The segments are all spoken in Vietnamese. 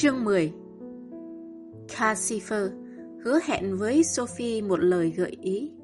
Chương 10. Calcifer hứa hẹn với Sophie một lời gợi ý.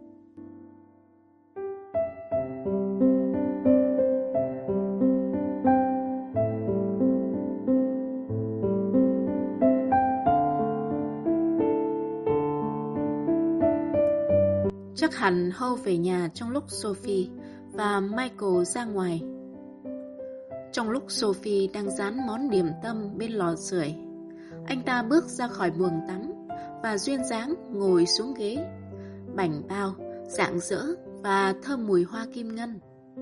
Chắc hẳn Howe về nhà trong lúc Sophie và Michael ra ngoài. Trong lúc Sophie đang rán món điểm tâm bên lò sưởi, anh ta bước ra khỏi buồng tắm và duyên dáng ngồi xuống ghế, bảnh bao, rạng rỡ và thơm mùi hoa kim ngân.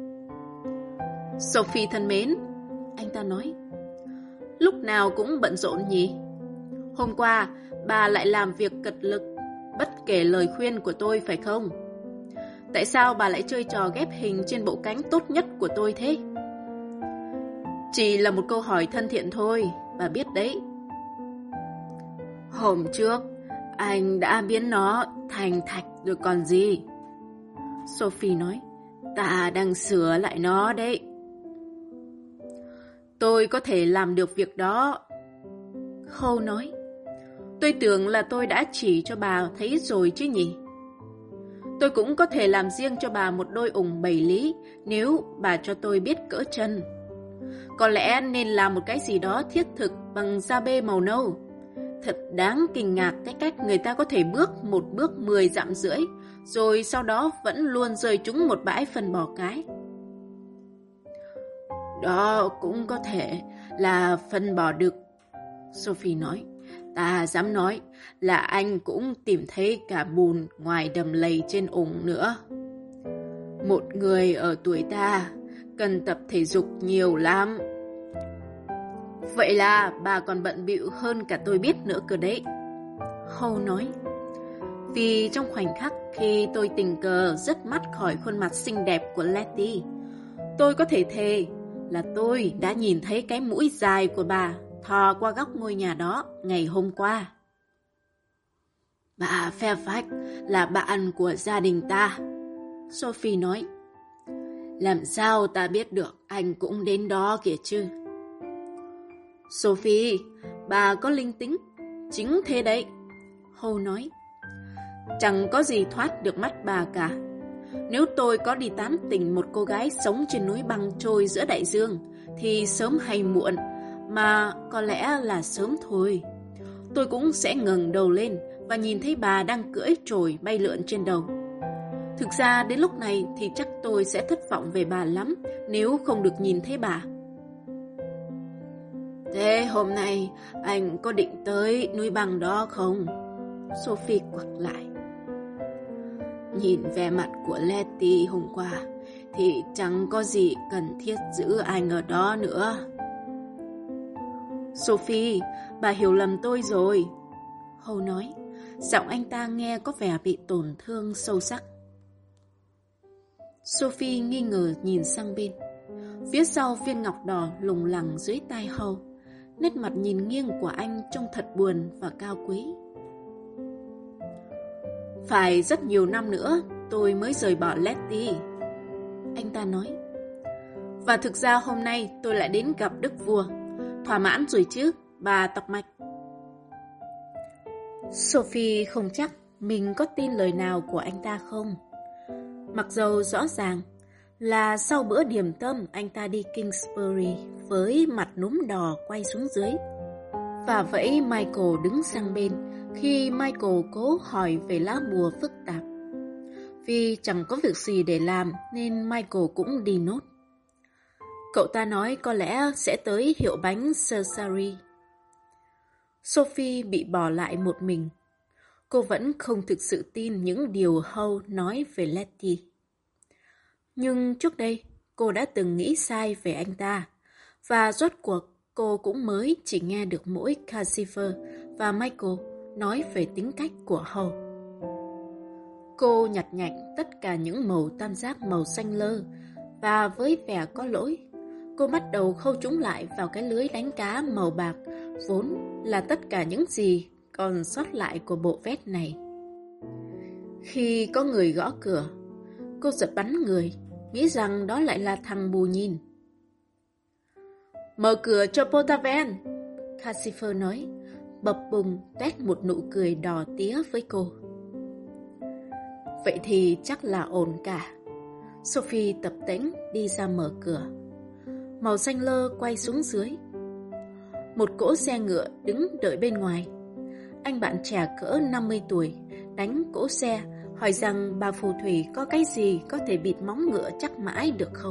Sophie thân mến, anh ta nói, lúc nào cũng bận rộn nhỉ? Hôm qua bà lại làm việc cật lực, bất kể lời khuyên của tôi phải không? Tại sao bà lại chơi trò ghép hình trên bộ cánh tốt nhất của tôi thế? Chỉ là một câu hỏi thân thiện thôi, bà biết đấy. Hôm trước, anh đã biến nó thành thạch rồi còn gì. Sophie nói, ta đang sửa lại nó đấy. Tôi có thể làm được việc đó. Howe nói, tôi tưởng là tôi đã chỉ cho bà thấy rồi chứ nhỉ. Tôi cũng có thể làm riêng cho bà một đôi ủng 7 lý nếu bà cho tôi biết cỡ chân. Có lẽ nên làm một cái gì đó thiết thực bằng da bê màu nâu. Thật đáng kinh ngạc cái cách người ta có thể bước một bước 10 dặm rưỡi, rồi sau đó vẫn luôn rơi trúng một bãi phân bò cái. Đó cũng có thể là phân bò đực, Sophie nói. Ta dám nói là anh cũng tìm thấy cả bùn ngoài đầm lầy trên ủng nữa. Một người ở tuổi ta cần tập thể dục nhiều lắm. Vậy là bà còn bận bịu hơn cả tôi biết nữa cơ đấy, Howe nói. Vì trong khoảnh khắc khi tôi tình cờ rớt mắt khỏi khuôn mặt xinh đẹp của Letty, tôi có thể thề là tôi đã nhìn thấy cái mũi dài của bà thò qua góc ngôi nhà đó ngày hôm qua. Bà Fairfax là bạn của gia đình ta, Sophie nói. Làm sao ta biết được anh cũng đến đó kìa chứ? Sophie, bà có linh tính, chính thế đấy, Howe nói. Chẳng có gì thoát được mắt bà cả. Nếu tôi có đi tán tỉnh một cô gái sống trên núi băng trôi giữa đại dương, thì sớm hay muộn, mà có lẽ là sớm thôi, tôi cũng sẽ ngẩng đầu lên và nhìn thấy bà đang cưỡi chổi bay lượn trên đầu. Thực ra đến lúc này thì chắc tôi sẽ thất vọng về bà lắm nếu không được nhìn thấy bà. Thế hôm nay anh có định tới núi băng đó không? Sophie quặc lại. Nhìn vẻ mặt của Letty hôm qua thì chẳng có gì cần thiết giữ anh ở đó nữa. Sophie, bà hiểu lầm tôi rồi, Howe nói. Giọng anh ta nghe có vẻ bị tổn thương sâu sắc. Sophie nghi ngờ nhìn sang bên. Phía sau viên ngọc đỏ lủng lẳng dưới tai Howe, nét mặt nhìn nghiêng của anh trông thật buồn và cao quý. Phải rất nhiều năm nữa tôi mới rời bỏ Letty, anh ta nói. Và thực ra hôm nay tôi lại đến gặp đức vua. Thỏa mãn rồi chứ, bà tọc mạch. Sophie không chắc mình có tin lời nào của anh ta không. Mặc dầu rõ ràng là sau bữa điểm tâm anh ta đi Kingsbury với mặt núm đỏ quay xuống dưới. Và vậy Michael đứng sang bên khi Michael cố hỏi về lá bùa phức tạp. Vì chẳng có việc gì để làm nên Michael cũng đi nốt. Cậu ta nói có lẽ sẽ tới hiệu bánh Cersari. Sophie bị bỏ lại một mình. Cô vẫn không thực sự tin những điều Howe nói về Letty. Nhưng trước đây, cô đã từng nghĩ sai về anh ta. Và rốt cuộc, cô cũng mới chỉ nghe được mỗi Calcifer và Michael nói về tính cách của Howe. Cô nhặt nhạnh tất cả những màu tam giác màu xanh lơ và với vẻ có lỗi, cô bắt đầu khâu chúng lại vào cái lưới đánh cá màu bạc vốn là tất cả những gì còn sót lại của bộ vest này. Khi có người gõ cửa, cô giật bắn người, nghĩ rằng đó lại là thằng bù nhìn. Mở cửa cho Potaven, Cassifer nói, bập bùng tuét một nụ cười đỏ tía với cô. Vậy thì chắc là ổn cả. Sophie tập tễnh đi ra mở cửa. Màu xanh lơ quay xuống dưới. Một cỗ xe ngựa đứng đợi bên ngoài. Anh bạn trẻ cỡ 50 tuổi đánh cỗ xe, hỏi rằng bà phù thủy có cái gì có thể bịt móng ngựa chắc mãi được không.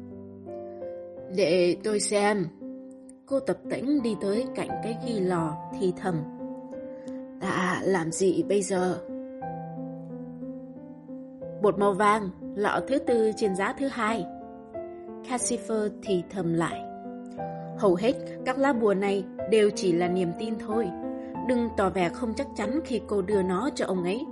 Để tôi xem. Cô tập tễnh đi tới cạnh cái ghi lò thì thầm. Ta làm gì bây giờ? Bột màu vàng, lọ thứ 4 trên giá thứ 2. Cassifer thì thầm lại. Hầu hết các lá bùa này đều chỉ là niềm tin thôi. Đừng tỏ vẻ không chắc chắn khi cô đưa nó cho ông ấy.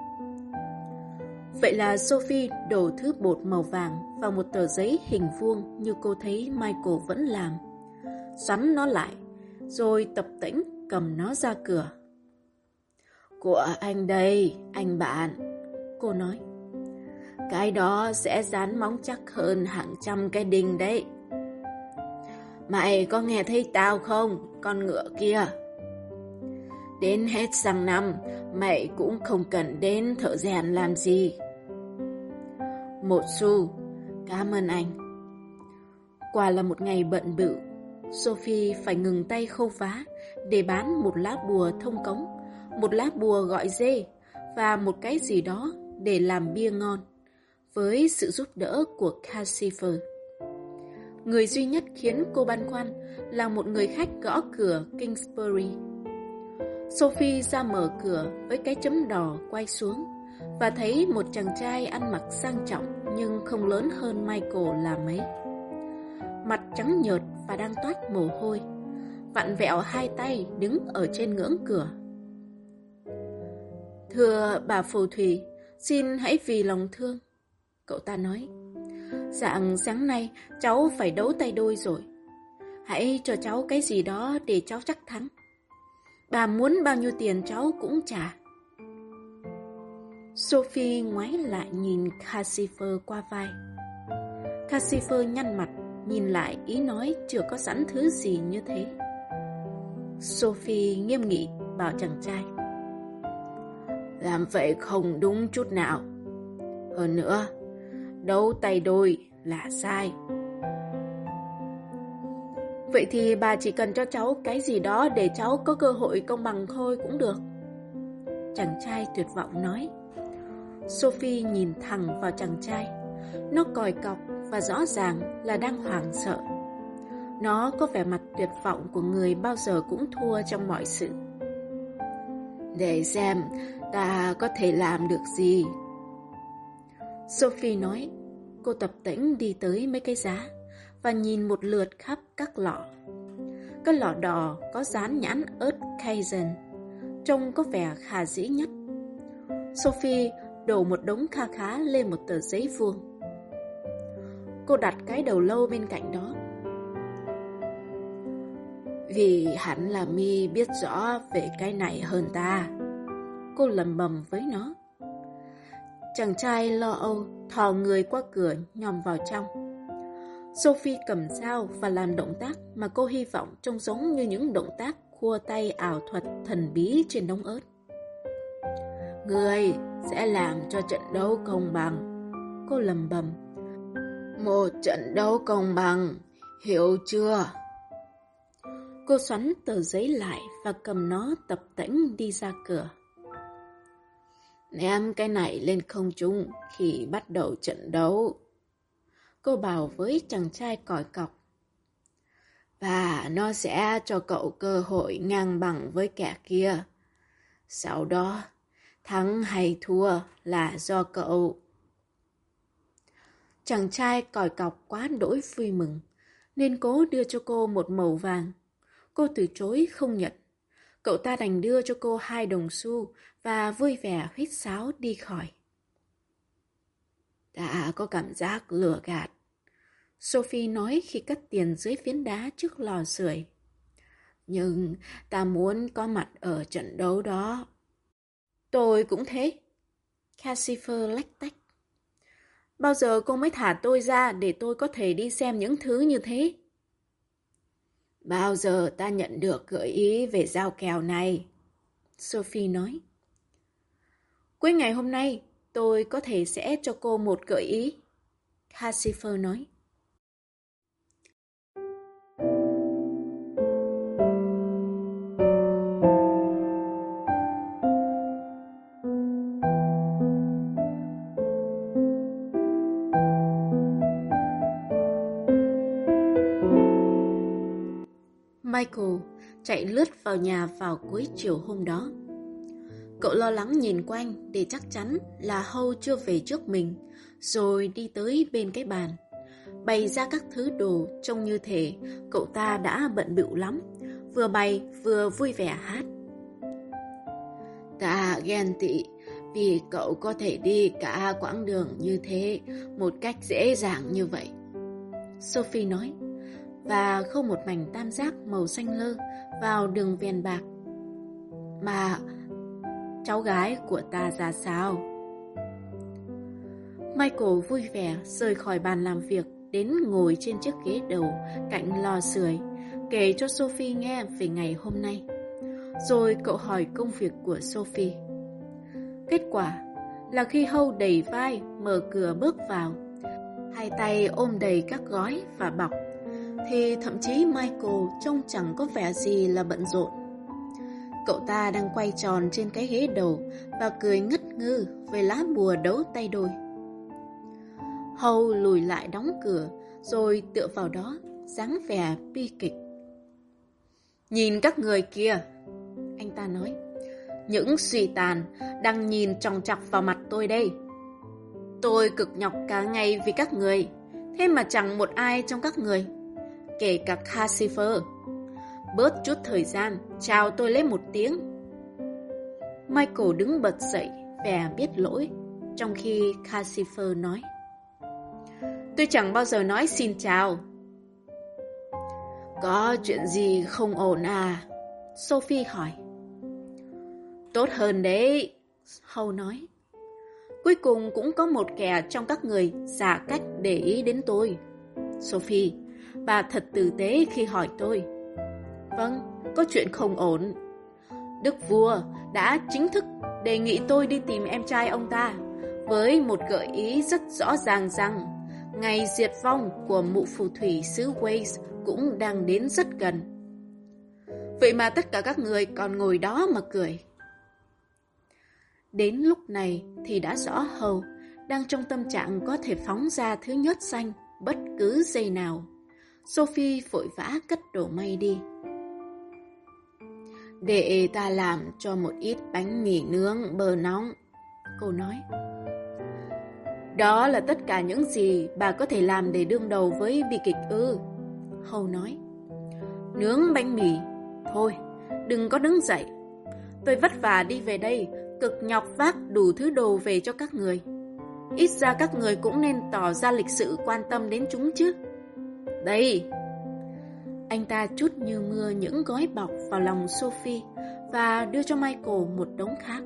Vậy là Sophie đổ thứ bột màu vàng vào một tờ giấy hình vuông như cô thấy Michael vẫn làm. Xoắn nó lại, rồi tập tễnh cầm nó ra cửa. Của anh đây, anh bạn, cô nói. Cái đó sẽ dán móng chắc hơn hàng trăm cái đinh đấy. Mày có nghe thấy tao không, con ngựa kia? Đến hết sang năm, mày cũng không cần đến thợ rèn làm gì. 1 xu, cảm ơn anh. Quả là một ngày bận bịu. Sophie phải ngừng tay khâu vá để bán một lá bùa thông cống, một lá bùa gọi dê và một cái gì đó để làm bia ngon, với sự giúp đỡ của Cassifer. Người duy nhất khiến cô băn khoăn là một người khách gõ cửa Kingsbury. Sophie ra mở cửa với cái chấm đỏ quay xuống và thấy một chàng trai ăn mặc sang trọng nhưng không lớn hơn Michael là mấy. Mặt trắng nhợt và đang toát mồ hôi, vặn vẹo hai tay đứng ở trên ngưỡng cửa. Thưa bà phù thủy, xin hãy vì lòng thương, cậu ta nói. Dạng sáng nay cháu phải đấu tay đôi rồi. Hãy cho cháu cái gì đó để cháu chắc thắng. Bà muốn bao nhiêu tiền cháu cũng trả. Sophie ngoái lại nhìn Cassifer qua vai. Cassifer nhăn mặt, nhìn lại ý nói chưa có sẵn thứ gì như thế. Sophie nghiêm nghị bảo chàng trai. Làm vậy không đúng chút nào. Hơn nữa, đấu tay đôi là sai. Vậy thì bà chỉ cần cho cháu cái gì đó để cháu có cơ hội công bằng thôi cũng được. Chàng trai tuyệt vọng nói. Sophie nhìn thẳng vào chàng trai. Nó còi cọc và rõ ràng là đang hoảng sợ. Nó có vẻ mặt tuyệt vọng của người bao giờ cũng thua trong mọi sự. Để xem ta có thể làm được gì. Sophie nói. Cô tập tễnh đi tới mấy cái giá và nhìn một lượt khắp các lọ. Cái lọ đỏ có dán nhãn ớt Cajun, trông có vẻ khả dĩ nhất. Sophie đổ một đống kha khá lên một tờ giấy vuông. Cô đặt cái đầu lâu bên cạnh đó. Vì hẳn là mi biết rõ về cái này hơn ta, cô lẩm bẩm với nó. Chàng trai lo âu thò người qua cửa nhòm vào trong. Sophie cầm dao và làm động tác mà cô hy vọng trông giống như những động tác khua tay ảo thuật thần bí trên đống ớt. Người sẽ làm cho trận đấu công bằng, cô lẩm bẩm. Một trận đấu công bằng, hiểu chưa? Cô xoắn tờ giấy lại và cầm nó tập tễnh đi ra cửa. Ném cái này lên không trung khi bắt đầu trận đấu, cô bảo với chàng trai còi cọc. Và nó sẽ cho cậu cơ hội ngang bằng với kẻ kia. Sau đó, thắng hay thua là do cậu. Chàng trai còi cọc quá đỗi vui mừng, nên cố đưa cho cô một mẩu vàng. Cô từ chối không nhận. Cậu ta đành đưa cho cô 2 đồng xu và vui vẻ huýt sáo đi khỏi. Đã có cảm giác lừa gạt, Sophie nói khi cất tiền dưới phiến đá trước lò sưởi. Nhưng ta muốn có mặt ở trận đấu đó. Tôi cũng thế. Cassifer lách tách. Bao giờ cô mới thả tôi ra để tôi có thể đi xem những thứ như thế? Bao giờ ta nhận được gợi ý về giao kèo này? Sophie nói. Cuối ngày hôm nay, tôi có thể sẽ cho cô một gợi ý. Casifer nói. Michael chạy lướt vào nhà vào cuối chiều hôm đó. Cậu lo lắng nhìn quanh để chắc chắn là Hâu chưa về trước mình, rồi đi tới bên cái bàn, bày ra các thứ đồ trông như thể cậu ta đã bận bịu lắm, vừa bày vừa vui vẻ hát. Ta ghen tị vì cậu có thể đi cả quãng đường như thế một cách dễ dàng như vậy, Sophie nói, và khâu một mảnh tam giác màu xanh lơ vào đường viền bạc. Mà cháu gái của ta ra sao? Michael vui vẻ rời khỏi bàn làm việc đến ngồi trên chiếc ghế đầu cạnh lò sưởi, kể cho Sophie nghe về ngày hôm nay. Rồi cậu hỏi công việc của Sophie. Kết quả là khi Hâu đẩy vai mở cửa bước vào, hai tay ôm đầy các gói và bọc, thì thậm chí Michael trông chẳng có vẻ gì là bận rộn. Cậu ta đang quay tròn trên cái ghế đầu và cười ngất ngư với lá bùa đấu tay đôi. Hâu lùi lại đóng cửa rồi tựa vào đó, dáng vẻ bi kịch. Nhìn các người kia, anh ta nói, những suy tàn đang nhìn chòng chọc vào mặt tôi đây. Tôi cực nhọc cả ngày vì các người, thế mà chẳng một ai trong các người, kể cả Casifer, bớt chút thời gian chào tôi lấy một tiếng. Michael đứng bật dậy, vẻ biết lỗi, trong khi Casifer nói, tôi chẳng bao giờ nói xin chào. Có chuyện gì không ổn à? Sophie hỏi. Tốt hơn đấy, Hâu nói. Cuối cùng cũng có một kẻ trong các người giả cách để ý đến tôi. Sophie, bà thật tử tế khi hỏi tôi. Vâng, có chuyện không ổn. Đức vua đã chính thức đề nghị tôi đi tìm em trai ông ta, với một gợi ý rất rõ ràng rằng ngày diệt vong của mụ phù thủy xứ Wales cũng đang đến rất gần. Vậy mà tất cả các người còn ngồi đó mà cười. Đến lúc này thì đã rõ Hâu đang trong tâm trạng có thể phóng ra thứ nhớt xanh bất cứ giây nào. Sophie vội vã cất đồ may đi. Để ta làm cho một ít bánh mì nướng bơ nóng, cô nói. Đó là tất cả những gì bà có thể làm để đương đầu với bi kịch ư? Hâu nói. Nướng bánh mì? Thôi, đừng có đứng dậy. Tôi vất vả đi về đây, cực nhọc vác đủ thứ đồ về cho các người. Ít ra các người cũng nên tỏ ra lịch sự quan tâm đến chúng chứ. Đây! Anh ta trút như mưa những gói bọc vào lòng Sophie và đưa cho Michael một đống khác.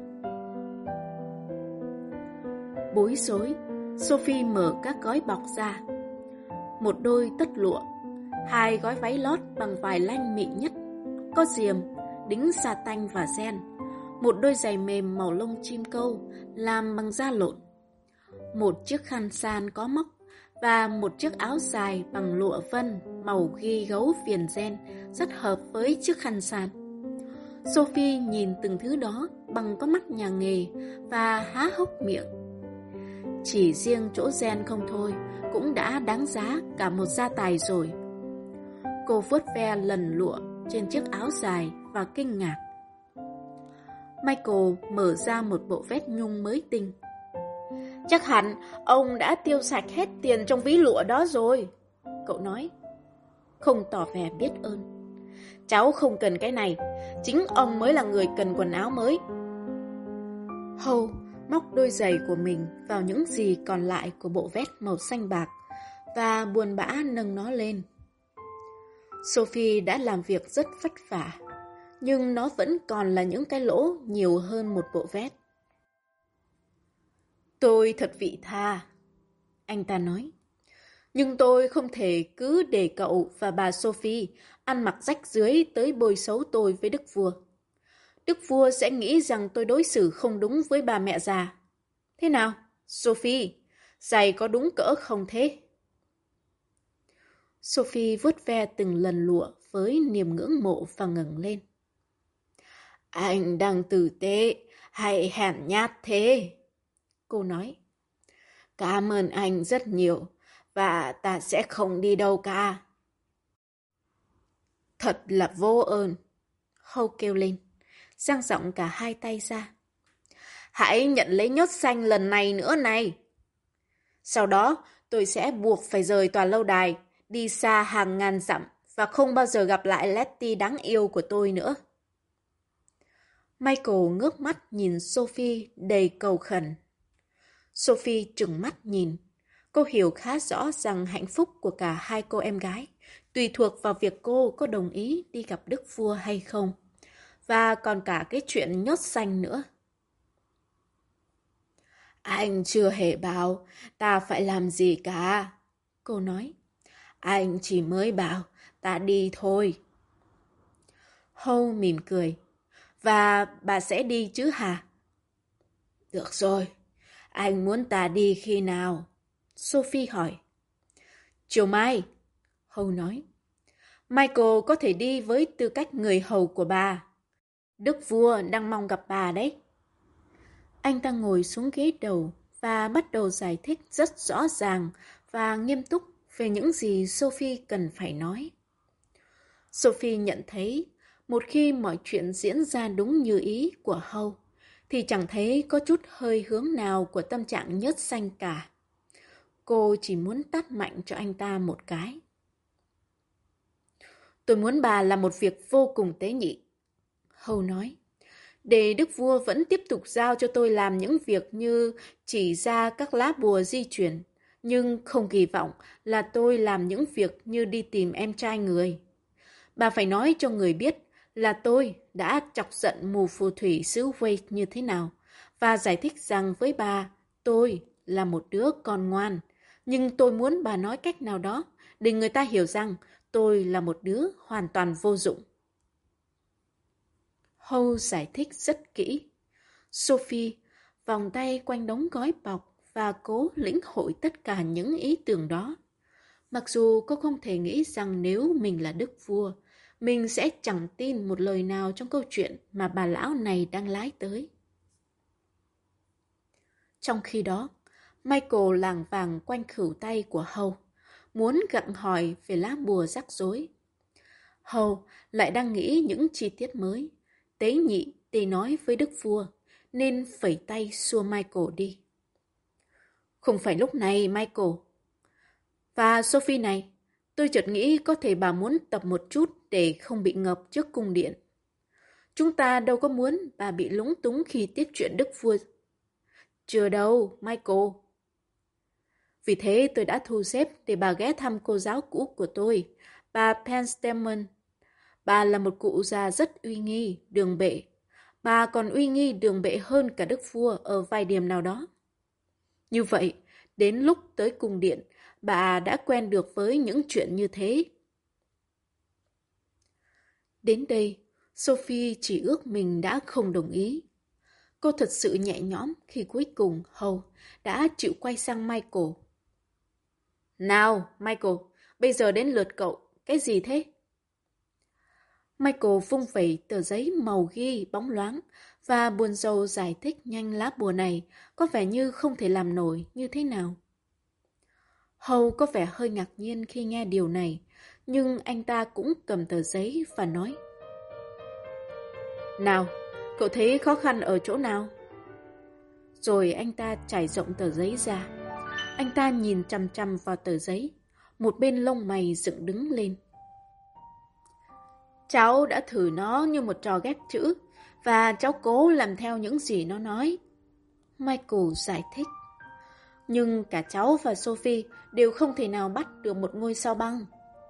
Bối rối, Sophie mở các gói bọc ra. Một đôi tất lụa, 2 gói váy lót bằng vải lanh mịn nhất, có diềm, đính sa tanh và ren, một đôi giày mềm màu lông chim câu làm bằng da lộn, một chiếc khăn san có móc và một chiếc áo dài bằng lụa vân màu ghi gấu viền ren rất hợp với chiếc khăn san. Sophie nhìn từng thứ đó bằng con mắt nhà nghề và há hốc miệng. Chỉ riêng chỗ ren không thôi cũng đã đáng giá cả một gia tài rồi. Cô vuốt ve lần lụa trên chiếc áo dài và kinh ngạc. Michael mở ra một bộ vest nhung mới tinh. Chắc hẳn ông đã tiêu sạch hết tiền trong ví lụa đó rồi, cậu nói, không tỏ vẻ biết ơn. Cháu không cần cái này, chính ông mới là người cần quần áo mới. Hâu móc đôi giày của mình vào những gì còn lại của bộ vest màu xanh bạc và buồn bã nâng nó lên. Sophie đã làm việc rất vất vả, nhưng nó vẫn còn là những cái lỗ nhiều hơn một bộ vest. Tôi thật vị tha, anh ta nói. Nhưng tôi không thể cứ để cậu và bà Sophie ăn mặc rách rưới tới bôi xấu tôi với đức vua. Đức vua sẽ nghĩ rằng tôi đối xử không đúng với bà mẹ già. Thế nào, Sophie, giày có đúng cỡ không thế? Sophie vuốt ve từng lần lụa với niềm ngưỡng mộ và ngẩng lên. Anh đang tử tế hay hèn nhát thế? Cô nói. Cảm ơn anh rất nhiều và ta sẽ không đi đâu cả. Thật là vô ơn. Hâu kêu lên, dang rộng cả hai tay ra. Hãy nhận lấy nhốt xanh lần này nữa này. Sau đó tôi sẽ buộc phải rời tòa lâu đài, đi xa hàng ngàn dặm và không bao giờ gặp lại Letty đáng yêu của tôi nữa. Michael ngước mắt nhìn Sophie đầy cầu khẩn. Sophie trừng mắt nhìn. Cô hiểu khá rõ rằng hạnh phúc của cả hai cô em gái tùy thuộc vào việc cô có đồng ý đi gặp đức vua hay không. Và còn cả cái chuyện nhốt xanh nữa. Anh chưa hề bảo ta phải làm gì cả. Cô nói. Anh chỉ mới bảo ta đi thôi. Hâu mỉm cười. Và bà sẽ đi chứ hả? Được rồi. Anh muốn ta đi khi nào? Sophie hỏi. Chiều mai. Hâu nói. Michael có thể đi với tư cách người hầu của bà. Đức vua đang mong gặp bà đấy. Anh ta ngồi xuống ghế đầu và bắt đầu giải thích rất rõ ràng và nghiêm túc về những gì Sophie cần phải nói. Sophie nhận thấy một khi mọi chuyện diễn ra đúng như ý của Hâu, thì chẳng thấy có chút hơi hướng nào của tâm trạng nhớt xanh cả. Cô chỉ muốn tát mạnh cho anh ta một cái. Tôi muốn bà làm một việc vô cùng tế nhị. Hâu nói. Để đức vua vẫn tiếp tục giao cho tôi làm những việc như chỉ ra các lá bùa di chuyển, nhưng không kỳ vọng là tôi làm những việc như đi tìm em trai người. Bà phải nói cho người biết là tôi đã chọc giận mù phù thủy xứ Wade như thế nào, và giải thích rằng với bà, tôi là một đứa con ngoan, nhưng tôi muốn bà nói cách nào đó để người ta hiểu rằng tôi là một đứa hoàn toàn vô dụng. Hâu giải thích rất kỹ. Sophie vòng tay quanh đống gói bọc và cố lĩnh hội tất cả những ý tưởng đó. Mặc dù cô không thể nghĩ rằng nếu mình là đức vua, mình sẽ chẳng tin một lời nào trong câu chuyện mà bà lão này đang lái tới. Trong khi đó, Michael lảng vảng quanh khửu tay của Hâu, muốn gặng hỏi về lá bùa rắc rối. Hâu lại đang nghĩ những chi tiết mới, tế nhị để nói với đức vua, nên phẩy tay xua Michael đi. Không phải lúc này, Michael. Và Sophie này, tôi chợt nghĩ có thể bà muốn tập một chút để không bị ngợp trước cung điện. Chúng ta đâu có muốn bà bị lúng túng khi tiếp chuyện đức vua. Chưa đâu, Michael. Vì thế tôi đã thu xếp để bà ghé thăm cô giáo cũ của tôi, bà Penstemon. Bà là một cụ già rất uy nghi, đường bệ. Bà còn uy nghi đường bệ hơn cả đức vua ở vài điểm nào đó. Như vậy, đến lúc tới cung điện, bà đã quen được với những chuyện như thế. Đến đây, Sophie chỉ ước mình đã không đồng ý. Cô thật sự nhẹ nhõm khi cuối cùng Hâu đã chịu quay sang Michael. Nào, Michael, bây giờ đến lượt cậu, cái gì thế? Michael vung vẩy tờ giấy màu ghi bóng loáng và buồn rầu giải thích nhanh lá bùa này có vẻ như không thể làm nổi như thế nào. Hâu có vẻ hơi ngạc nhiên khi nghe điều này, nhưng anh ta cũng cầm tờ giấy và nói. Nào, cậu thấy khó khăn ở chỗ nào? Rồi anh ta trải rộng tờ giấy ra. Anh ta nhìn chằm chằm vào tờ giấy, một bên lông mày dựng đứng lên. Cháu đã thử nó như một trò ghép chữ, và cháu cố làm theo những gì nó nói. Michael giải thích. Nhưng cả cháu và Sophie đều không thể nào bắt được một ngôi sao băng.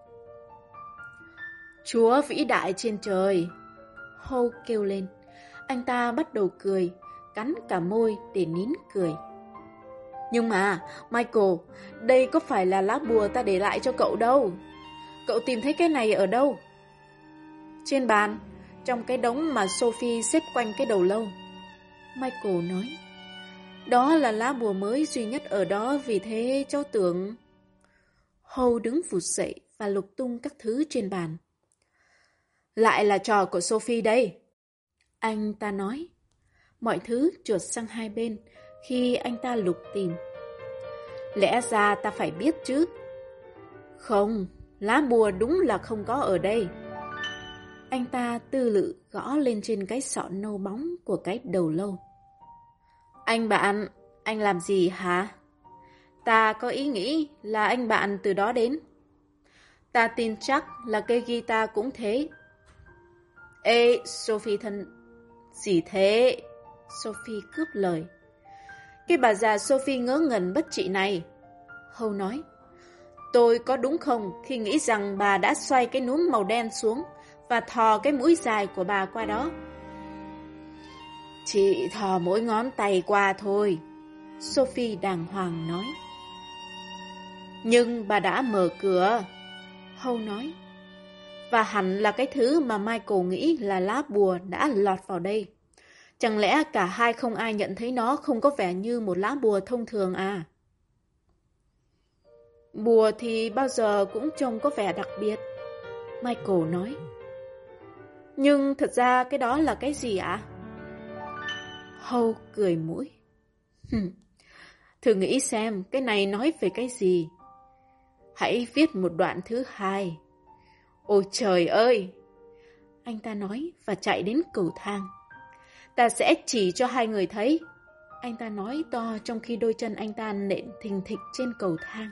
Chúa vĩ đại trên trời! Hâu kêu lên. Anh ta bắt đầu cười, cắn cả môi để nín cười. Nhưng mà, Michael, đây có phải là lá bùa ta để lại cho cậu đâu. Cậu tìm thấy cái này ở đâu? Trên bàn, trong cái đống mà Sophie xếp quanh cái đầu lâu. Michael nói. Đó là lá bùa mới duy nhất ở đó, vì thế cháu tưởng... Howe đứng vụt dậy và lục tung các thứ trên bàn. Lại là trò của Sophie đây. Anh ta nói. Mọi thứ trượt sang hai bên khi anh ta lục tìm. Lẽ ra ta phải biết chứ. Không, lá bùa đúng là không có ở đây. Anh ta tư lự gõ lên trên cái sọ nâu bóng của cái đầu lâu. Anh bạn, anh làm gì hả? Ta có ý nghĩ là anh bạn từ đó đến. Ta tin chắc là cây guitar cũng thế. Ê, Sophie thân... Gì thế? Sophie cướp lời. Cái bà già Sophie ngớ ngẩn bất trị này. Howe nói. Tôi có đúng không khi nghĩ rằng bà đã xoay cái núm màu đen xuống và thò cái mũi dài của bà qua đó? Chị thò mỗi ngón tay qua thôi, Sophie đàng hoàng nói. Nhưng bà đã mở cửa, Howe nói. Và hẳn là cái thứ mà Michael nghĩ là lá bùa đã lọt vào đây. Chẳng lẽ cả hai không ai nhận thấy nó không có vẻ như một lá bùa thông thường à? Bùa thì bao giờ cũng trông có vẻ đặc biệt, Michael nói. Nhưng thật ra cái đó là cái gì ạ? Howe cười mũi. Thử nghĩ xem cái này nói về cái gì. Hãy viết một đoạn thứ hai. Ôi trời ơi! Anh ta nói và chạy đến cầu thang. Ta sẽ chỉ cho hai người thấy. Anh ta nói to trong khi đôi chân anh ta nện thình thịch trên cầu thang.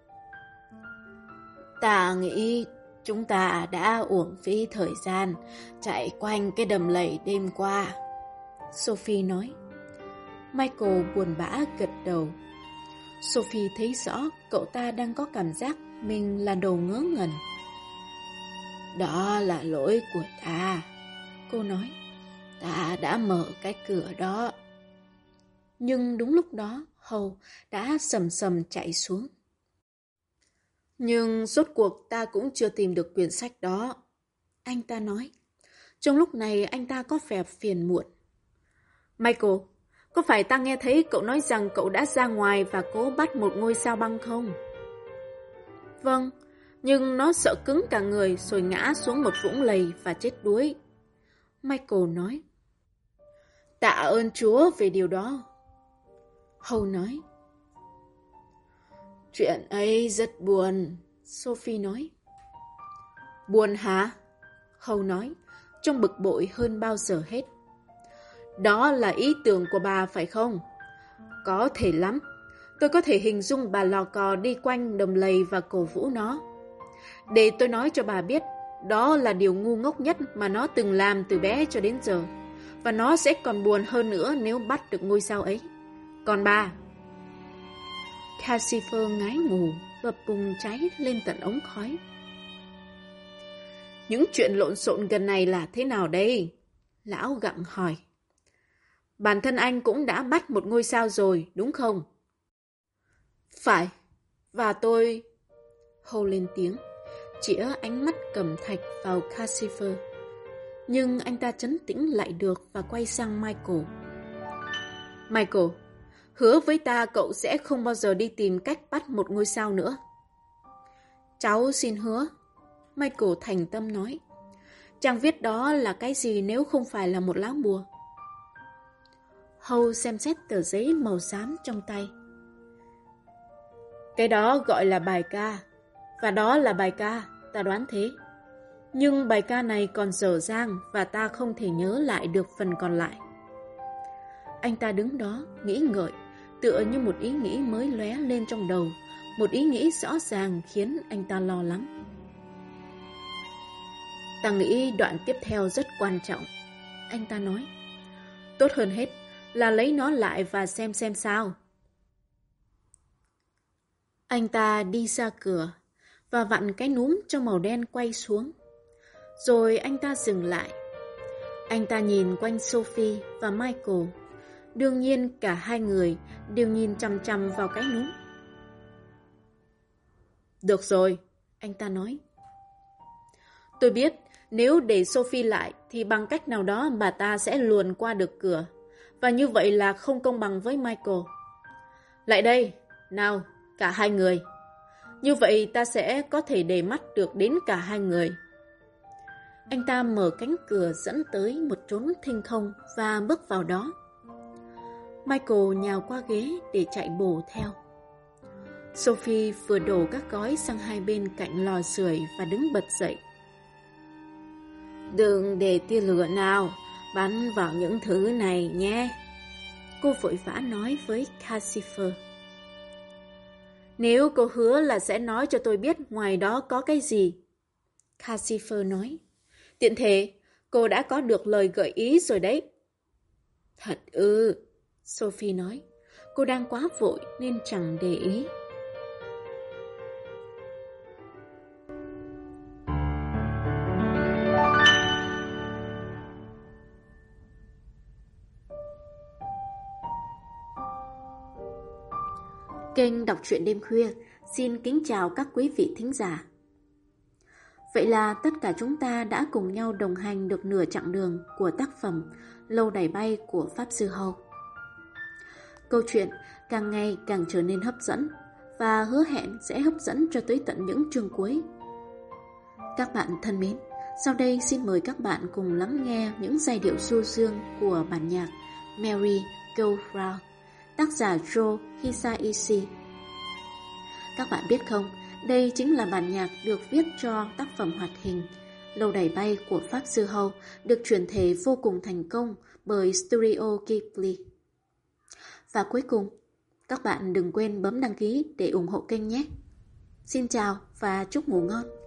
Ta nghĩ chúng ta đã uổng phí thời gian chạy quanh cái đầm lầy đêm qua, Sophie nói. Michael buồn bã gật đầu. Sophie thấy rõ cậu ta đang có cảm giác mình là đồ ngớ ngẩn. Đó là lỗi của ta, cô nói. Ta đã mở cái cửa đó. Nhưng đúng lúc đó, Howe đã sầm sầm chạy xuống. Nhưng rốt cuộc ta cũng chưa tìm được quyển sách đó, anh ta nói. Trong lúc này anh ta có vẻ phiền muộn. Michael, có phải ta nghe thấy cậu nói rằng cậu đã ra ngoài và cố bắt một ngôi sao băng không? Vâng, nhưng nó sợ cứng cả người rồi ngã xuống một vũng lầy và chết đuối, Michael nói. Tạ ơn Chúa về điều đó, Howe nói. Chuyện ấy rất buồn, Sophie nói. Buồn hả? Howe nói, trông bực bội hơn bao giờ hết. Đó là ý tưởng của bà phải không? Có thể lắm. Tôi có thể hình dung bà lò cò đi quanh đầm lầy và cổ vũ nó. Để tôi nói cho bà biết, đó là điều ngu ngốc nhất mà nó từng làm từ bé cho đến giờ. Và nó sẽ còn buồn hơn nữa nếu bắt được ngôi sao ấy. Còn bà... Cassifer ngái ngủ và bùng cháy lên tận ống khói. Những chuyện lộn xộn gần này là thế nào đây? Lão gặng hỏi. Bản thân anh cũng đã bắt một ngôi sao rồi, đúng không? Phải, và tôi... Howe lên tiếng, chĩa ánh mắt cầm thạch vào Cassifer. Nhưng anh ta trấn tĩnh lại được và quay sang Michael. Michael, hứa với ta cậu sẽ không bao giờ đi tìm cách bắt một ngôi sao nữa. Cháu xin hứa, Michael thành tâm nói. Trang viết đó là cái gì nếu không phải là một lá bùa? Howe xem xét tờ giấy màu xám trong tay. Cái đó gọi là bài ca, và đó là bài ca, ta đoán thế. Nhưng bài ca này còn dở dang và ta không thể nhớ lại được phần còn lại. Anh ta đứng đó, nghĩ ngợi, tựa như một ý nghĩ mới lóe lên trong đầu, một ý nghĩ rõ ràng khiến anh ta lo lắng. Ta nghĩ đoạn tiếp theo rất quan trọng, anh ta nói. Tốt hơn hết là lấy nó lại và xem sao. Anh ta đi ra cửa và vặn cái núm cho màu đen quay xuống. Rồi anh ta dừng lại. Anh ta nhìn quanh Sophie và Michael, Đương nhiên cả hai người đều nhìn chằm chằm vào cái núm. Được rồi, anh ta nói. Tôi biết, nếu để Sophie lại thì bằng cách nào đó bà ta sẽ luồn qua được cửa. Và như vậy là không công bằng với Michael. Lại đây, nào, cả hai người. Như vậy ta sẽ có thể để mắt được đến cả hai người. Anh ta mở cánh cửa dẫn tới một chốn thinh không và bước vào đó. Michael nhào qua ghế để chạy bổ theo. Sophie vừa đổ các gói sang hai bên cạnh lò sưởi và đứng bật dậy. Đừng để tia lửa nào bắn vào những thứ này nhé. Cô vội vã nói với Calcifer. Nếu cô hứa là sẽ nói cho tôi biết ngoài đó có cái gì. Calcifer nói. Tiện thể, cô đã có được lời gợi ý rồi đấy. Thật ư, Sophie nói. Cô đang quá vội nên chẳng để ý. Kênh đọc truyện đêm khuya xin kính chào các quý vị thính giả. Vậy là tất cả chúng ta đã cùng nhau đồng hành được nửa chặng đường của tác phẩm Lâu đài bay của Pháp Sư Hầu. Câu chuyện càng ngày càng trở nên hấp dẫn và hứa hẹn sẽ hấp dẫn cho tới tận những chương cuối. Các bạn thân mến, sau đây xin mời các bạn cùng lắng nghe những giai điệu du dương của bản nhạc Merry Go Round, tác giả Joe Hisaishi. Các bạn biết không, đây chính là bản nhạc được viết cho tác phẩm hoạt hình Lâu đài bay của Pháp Sư Hầu, được chuyển thể vô cùng thành công bởi Studio Ghibli. Và cuối cùng, các bạn đừng quên bấm đăng ký để ủng hộ kênh nhé. Xin chào và chúc ngủ ngon.